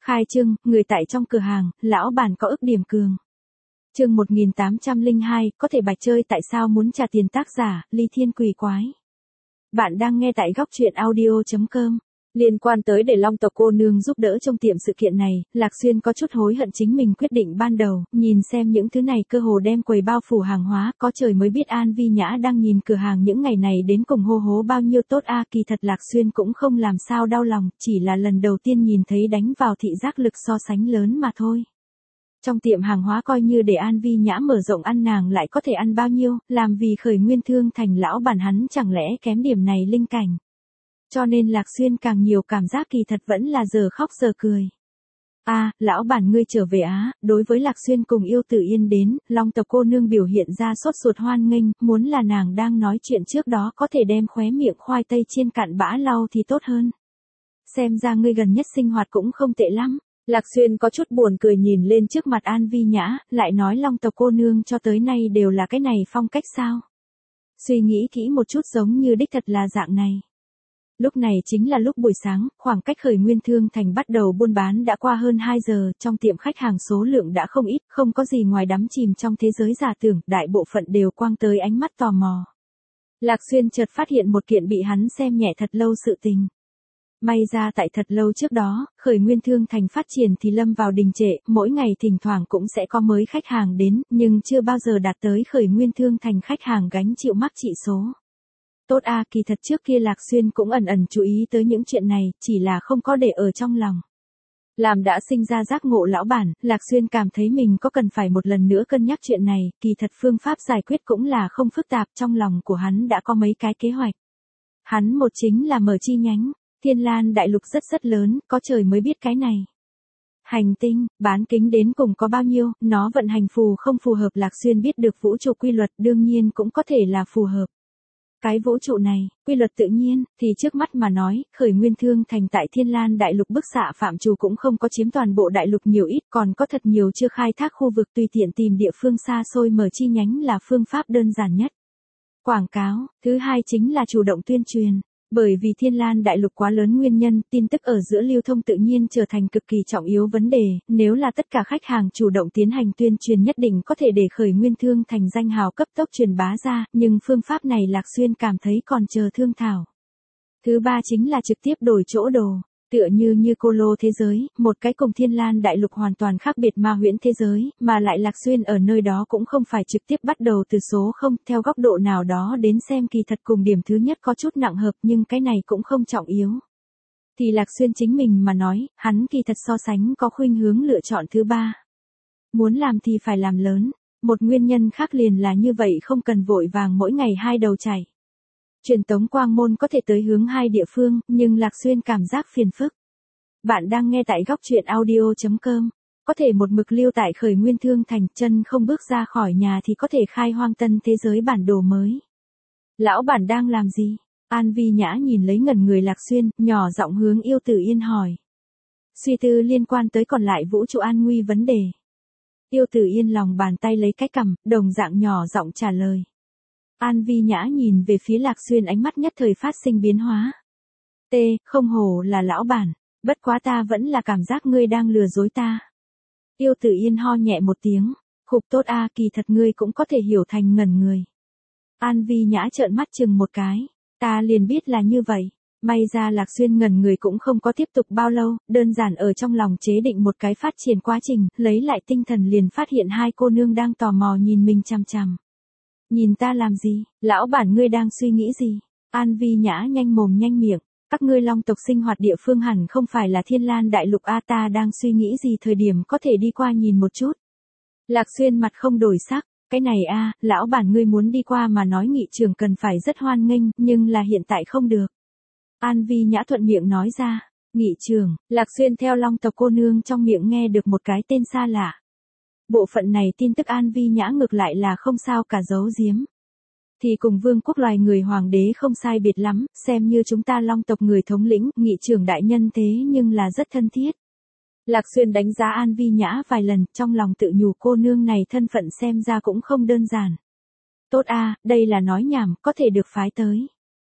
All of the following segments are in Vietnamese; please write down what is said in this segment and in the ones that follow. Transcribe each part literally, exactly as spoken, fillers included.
Khai trương, người tại trong cửa hàng, lão bản có ức điểm cường. Chương một nghìn tám trăm lẻ hai, có thể bạch chơi tại sao muốn trả tiền tác giả, Ly Thiên Quỷ Quái. Bạn đang nghe tại góc truyện audio chấm com. Liên quan tới để Long tộc cô nương giúp đỡ trong tiệm sự kiện này, Lạc Xuyên có chút hối hận chính mình quyết định ban đầu, nhìn xem những thứ này cơ hồ đem quầy bao phủ hàng hóa, có trời mới biết An Vi Nhã đang nhìn cửa hàng những ngày này đến cùng hô hố bao nhiêu tốt a, kỳ thật Lạc Xuyên cũng không làm sao đau lòng, chỉ là lần đầu tiên nhìn thấy đánh vào thị giác lực so sánh lớn mà thôi. Trong tiệm hàng hóa coi như để An Vi Nhã mở rộng ăn nàng lại có thể ăn bao nhiêu, làm vì khởi nguyên thương thành lão bản hắn chẳng lẽ kém điểm này linh cảnh. Cho nên Lạc Xuyên càng nhiều cảm giác kỳ thật vẫn là giờ khóc giờ cười. A, à, lão bản ngươi trở về á, đối với Lạc Xuyên cùng Yêu Tử Yên đến, Long tộc cô nương biểu hiện ra sốt ruột hoan nghênh, muốn là nàng đang nói chuyện trước đó có thể đem khóe miệng khoai tây chiên cạn bã lau thì tốt hơn. Xem ra ngươi gần nhất sinh hoạt cũng không tệ lắm. Lạc Xuyên có chút buồn cười nhìn lên trước mặt An Vi Nhã, lại nói Long tộc cô nương cho tới nay đều là cái này phong cách sao. Suy nghĩ kỹ một chút giống như đích thật là dạng này. Lúc này chính là lúc buổi sáng, khoảng cách khởi nguyên thương thành bắt đầu buôn bán đã qua hơn hai giờ, trong tiệm khách hàng số lượng đã không ít, không có gì ngoài đắm chìm trong thế giới giả tưởng, đại bộ phận đều quang tới ánh mắt tò mò. Lạc Xuyên chợt phát hiện một kiện bị hắn xem nhẹ thật lâu sự tình. May ra tại thật lâu trước đó, khởi nguyên thương thành phát triển thì lâm vào đình trệ, mỗi ngày thỉnh thoảng cũng sẽ có mới khách hàng đến, nhưng chưa bao giờ đạt tới khởi nguyên thương thành khách hàng gánh chịu mắc trị số. Tốt a, à, kỳ thật trước kia Lạc Xuyên cũng ẩn ẩn chú ý tới những chuyện này, chỉ là không có để ở trong lòng. Làm đã sinh ra giác ngộ lão bản, Lạc Xuyên cảm thấy mình có cần phải một lần nữa cân nhắc chuyện này, kỳ thật phương pháp giải quyết cũng là không phức tạp, trong lòng của hắn đã có mấy cái kế hoạch. Hắn một chính là mở chi nhánh, Thiên Lan đại lục rất rất lớn, có trời mới biết cái này. Hành tinh, bán kính đến cùng có bao nhiêu, nó vận hành phù không phù hợp Lạc Xuyên biết được vũ trụ quy luật đương nhiên cũng có thể là phù hợp. Cái vũ trụ này, quy luật tự nhiên, thì trước mắt mà nói, khởi nguyên thương thành tại Thiên Lan đại lục bức xạ phạm trù cũng không có chiếm toàn bộ đại lục nhiều ít, còn có thật nhiều chưa khai thác khu vực tùy tiện tìm địa phương xa xôi mở chi nhánh là phương pháp đơn giản nhất. Quảng cáo, thứ hai chính là chủ động tuyên truyền. Bởi vì Thiên Lan đại lục quá lớn nguyên nhân, tin tức ở giữa lưu thông tự nhiên trở thành cực kỳ trọng yếu vấn đề, nếu là tất cả khách hàng chủ động tiến hành tuyên truyền nhất định có thể để khởi nguyên thương thành danh hào cấp tốc truyền bá ra, nhưng phương pháp này Lạc Xuyên cảm thấy còn chờ thương thảo. Thứ ba chính là trực tiếp đổi chỗ đồ. Tựa như như cô lô thế giới, một cái cùng Thiên Lan đại lục hoàn toàn khác biệt ma huyễn thế giới, mà lại Lạc Xuyên ở nơi đó cũng không phải trực tiếp bắt đầu từ số không, theo góc độ nào đó đến xem kỳ thật cùng điểm thứ nhất có chút nặng hợp nhưng cái này cũng không trọng yếu. Thì Lạc Xuyên chính mình mà nói, hắn kỳ thật so sánh có khuynh hướng lựa chọn thứ ba. Muốn làm thì phải làm lớn, một nguyên nhân khác liền là như vậy không cần vội vàng mỗi ngày hai đầu chảy. Truyền tống quang môn có thể tới hướng hai địa phương, nhưng Lạc Xuyên cảm giác phiền phức. Bạn đang nghe tại góc truyện audio chấm com. Có thể một mực lưu tại khởi nguyên thương thành, chân không bước ra khỏi nhà thì có thể khai hoang tân thế giới bản đồ mới. Lão bản đang làm gì? An Vi Nhã nhìn lấy ngẩn người Lạc Xuyên, nhỏ giọng hướng Yêu Tử Yên hỏi. Suy tư liên quan tới còn lại vũ trụ an nguy vấn đề. Yêu Tử Yên lòng bàn tay lấy cái cằm, đồng dạng nhỏ giọng trả lời. An Vi Nhã nhìn về phía Lạc Xuyên ánh mắt nhất thời phát sinh biến hóa. T, không hổ là lão bản, bất quá ta vẫn là cảm giác ngươi đang lừa dối ta. Yêu Tử Yên ho nhẹ một tiếng, khục tốt a, kỳ thật ngươi cũng có thể hiểu thành ngẩn người. An Vi Nhã trợn mắt chừng một cái, ta liền biết là như vậy. May ra Lạc Xuyên ngẩn người cũng không có tiếp tục bao lâu, đơn giản ở trong lòng chế định một cái phát triển quá trình, lấy lại tinh thần liền phát hiện hai cô nương đang tò mò nhìn mình chằm chằm. Nhìn ta làm gì, lão bản ngươi đang suy nghĩ gì? An Vi Nhã nhanh mồm nhanh miệng, các ngươi Long tộc sinh hoạt địa phương hẳn không phải là Thiên Lan đại lục a, ta đang suy nghĩ gì thời điểm có thể đi qua nhìn một chút. Lạc Xuyên mặt không đổi sắc, cái này a, lão bản ngươi muốn đi qua mà nói nghị trưởng cần phải rất hoan nghênh, nhưng là hiện tại không được. An Vi Nhã thuận miệng nói ra, nghị trưởng, Lạc Xuyên theo Long tộc cô nương trong miệng nghe được một cái tên xa lạ. Bộ phận này tin tức An Vi Nhã ngược lại là không sao cả giấu giếm. Thì cùng vương quốc loài người hoàng đế không sai biệt lắm, xem như chúng ta Long tộc người thống lĩnh, nghị trưởng đại nhân thế nhưng là rất thân thiết. Lạc Xuyên đánh giá An Vi Nhã vài lần, trong lòng tự nhủ cô nương này thân phận xem ra cũng không đơn giản. Tốt a, đây là nói nhảm, có thể được phái tới.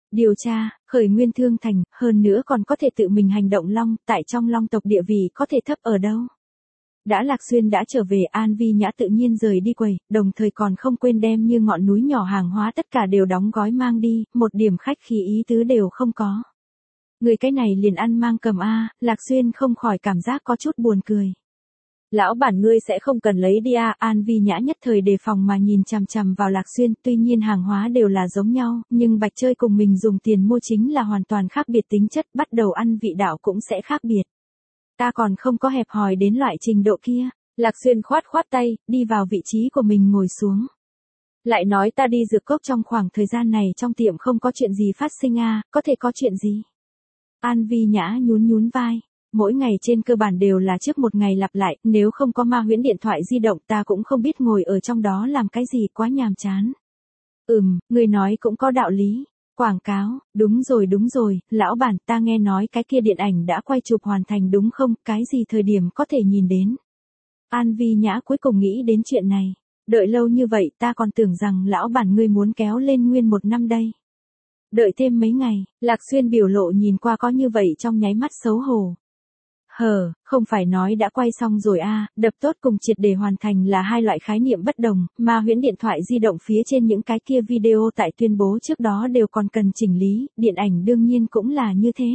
Điều tra, khởi nguyên thương thành, hơn nữa còn có thể tự mình hành động long, tại trong long tộc địa vị có thể thấp ở đâu. Đã Lạc Xuyên đã trở về, An Vi Nhã tự nhiên rời đi quầy, đồng thời còn không quên đem như ngọn núi nhỏ hàng hóa tất cả đều đóng gói mang đi, một điểm khách khí ý tứ đều không có. Người cái này liền ăn mang cầm a, Lạc Xuyên không khỏi cảm giác có chút buồn cười. Lão bản ngươi sẽ không cần lấy đi à, An Vi Nhã nhất thời đề phòng mà nhìn chằm chằm vào Lạc Xuyên, tuy nhiên hàng hóa đều là giống nhau, nhưng bạch chơi cùng mình dùng tiền mua chính là hoàn toàn khác biệt tính chất, bắt đầu ăn vị đạo cũng sẽ khác biệt. Ta còn không có hẹp hòi đến loại trình độ kia. Lạc Xuyên khoát khoát tay, đi vào vị trí của mình ngồi xuống. Lại nói ta đi dược cốc trong khoảng thời gian này trong tiệm không có chuyện gì phát sinh à, có thể có chuyện gì? An Vi Nhã nhún nhún vai. Mỗi ngày trên cơ bản đều là trước một ngày lặp lại, nếu không có ma huyễn điện thoại di động ta cũng không biết ngồi ở trong đó làm cái gì, quá nhàm chán. Ừm, người nói cũng có đạo lý. Quảng cáo, đúng rồi đúng rồi, lão bản ta nghe nói cái kia điện ảnh đã quay chụp hoàn thành đúng không, cái gì thời điểm có thể nhìn đến. An Vi Nhã cuối cùng nghĩ đến chuyện này, đợi lâu như vậy ta còn tưởng rằng lão bản ngươi muốn kéo lên nguyên một năm đây. Đợi thêm mấy ngày, Lạc Xuyên biểu lộ nhìn qua có như vậy trong nháy mắt xấu hổ. Hờ, không phải nói đã quay xong rồi a, à, đập tốt cùng triệt để hoàn thành là hai loại khái niệm bất đồng, ma huyễn điện thoại di động phía trên những cái kia video tại tuyên bố trước đó đều còn cần chỉnh lý, điện ảnh đương nhiên cũng là như thế.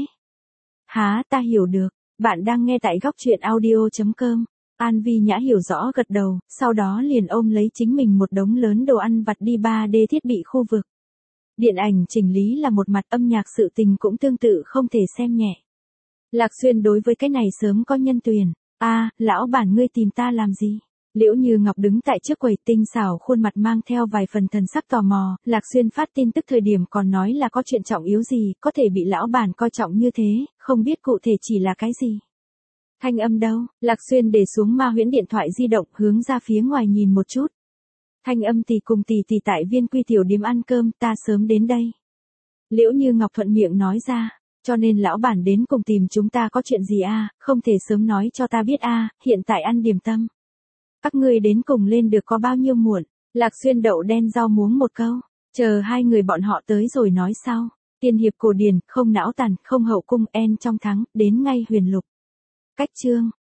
Há, ta hiểu được, bạn đang nghe tại góc truyện audio chấm com. An Vi Nhã hiểu rõ gật đầu, sau đó liền ôm lấy chính mình một đống lớn đồ ăn vặt đi ba D thiết bị khu vực. Điện ảnh chỉnh lý là một mặt, âm nhạc sự tình cũng tương tự không thể xem nhẹ. Lạc Xuyên đối với cái này sớm có nhân tuyển. A, à, lão bản ngươi tìm ta làm gì? Liễu Như Ngọc đứng tại trước quầy, tinh xảo khuôn mặt mang theo vài phần thần sắc tò mò, Lạc Xuyên phát tin tức thời điểm còn nói là có chuyện trọng yếu gì, có thể bị lão bản coi trọng như thế, không biết cụ thể chỉ là cái gì. Thanh âm đâu? Lạc Xuyên để xuống ma huyễn điện thoại di động, hướng ra phía ngoài nhìn một chút. Thanh âm tỷ cùng tỷ tỷ tại Viên Quy tiểu điếm ăn cơm, ta sớm đến đây. Liễu Như Ngọc thuận miệng nói ra. Cho nên lão bản đến cùng tìm chúng ta có chuyện gì a, à, không thể sớm nói cho ta biết a, à, hiện tại ăn điểm tâm. Các ngươi đến cùng lên được có bao nhiêu muộn? Lạc Xuyên đậu đen rau muống một câu, chờ hai người bọn họ tới rồi nói sau. Tiên hiệp cổ điển, không não tàn, không hậu cung, en trong thắng, đến ngay huyền lục. Cách chương